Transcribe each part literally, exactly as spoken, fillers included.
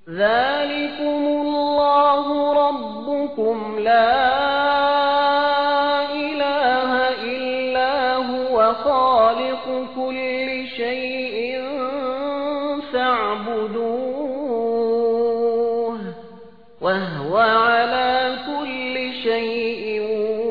ذَلِكُمُ اللَّهُ رَبُّكُمْ لَا إِلَٰهَ إِلَّا هُوَ خَالِقُ كُلِّ شَيْءٍ فَاعْبُدُوهُ وَهُوَ عَلَىٰ كُلِّ شَيْءٍ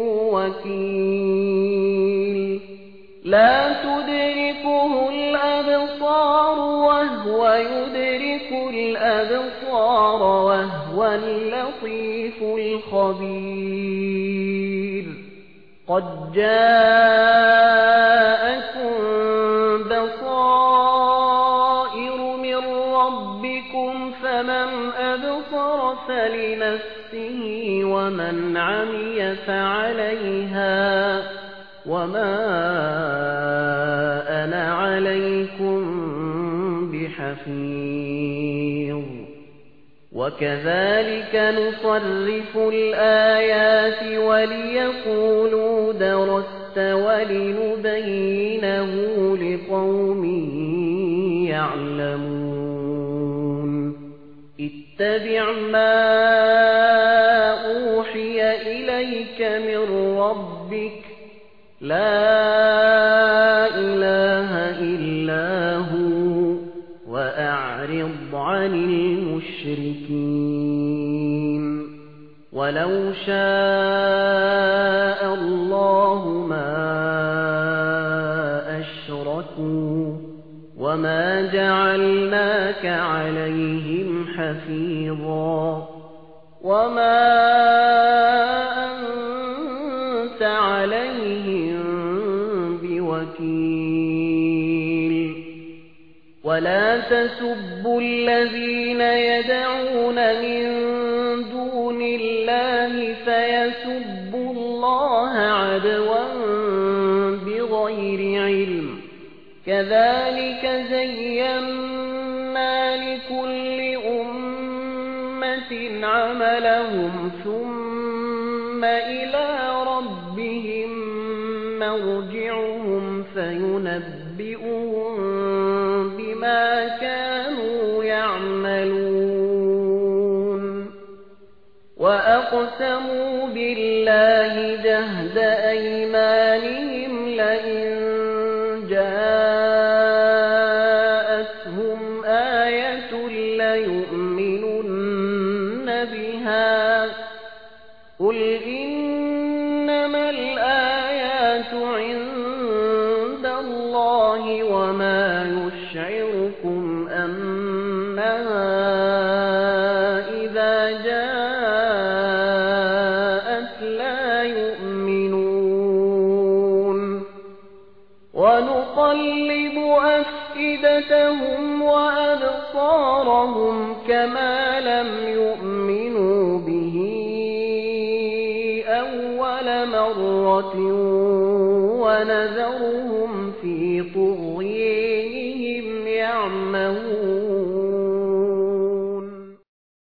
وَكِيلٌ لَا تُدْرِكُهُ الْأَبْصَارُ وَهُوَ يُدْرِكُ الْأَبْصَارَ وَهُوَ اللَّطِيفُ الْخَبِيرُ قَدْ جَاءَكُم بَصَائِرُ مِن رَّبِّكُمْ فَمَنْ أَبْصَرَ فَلِنَفْسِهِ وَمَنْ عَمِيَ فَعَلَيْهَا وَمَا أَنَا عَلَيْكُمْ بِحَفِيظٍ وَكَذَلِكَ نُصَرِّفُ الْآيَاتِ وَلِيَقُولُوا دَرَسْتَ وَلِنُبَيِّنَهُ لِقَوْمٍ يَعْلَمُونَ اتَّبِعْ مَا أُوحِيَ إِلَيْكَ مِن رَّبِّكَ لَا إِلَٰهَ إِلَّا هُوَ وَأَعْرِضْ عَنِ الْمُشْرِكِينَ وَلَوْ شَاءَ اللَّهُ مَا أَشْرَكُوا وَمَا جَعَلْنَاكَ عَلَيْهِمْ حَفِيظًا وَمَا أَنتَ عَلَيْهِمْ بِوَكِيلٍ وَلَا تَسُبُّوا الَّذِينَ يَدْعُونَ مِن دُونِ اللَّهِ فَيَسُبُّوا اللَّهَ عَدْوًا بِغَيْرِ عِلْمٍ كَذَلِكَ زَيَّنَّا لِكُلِّ أُمَّةٍ عَمَلَهُمْ ثُمَّ إِلَى رَبِّهِمْ مَرْجِعُهُمْ فَيُنَبِّئُهُم بِمَا كَانُوا يَعْمَلُونَ وَأَقْسَمُوا بِاللَّهِ جَهْدَ أَيْمَانِهِمْ لَئِن جَاءَتْهُمْ آيَةٌ لَّيُؤْمِنُنَّ بِهَا قُلْ إِنَّمَا الْآيَاتُ عِندَ اللَّهِ وَمَا يُشْعِرُكُمْ أَنَّهَا إِذَا جَاءَتْ لَا يُؤْمِنُونَ وَنُقَلِّبُ أَفْئِدَتَهُمْ وَأَبْصَارَهُمْ كَمَا لَمْ يُؤْمِنُوا بِهِ أَوَّلَ مَرَّةٍ وَنَذَرُهُمْ فِي طُغْيَانِهِمْ يَعْمَهُونَ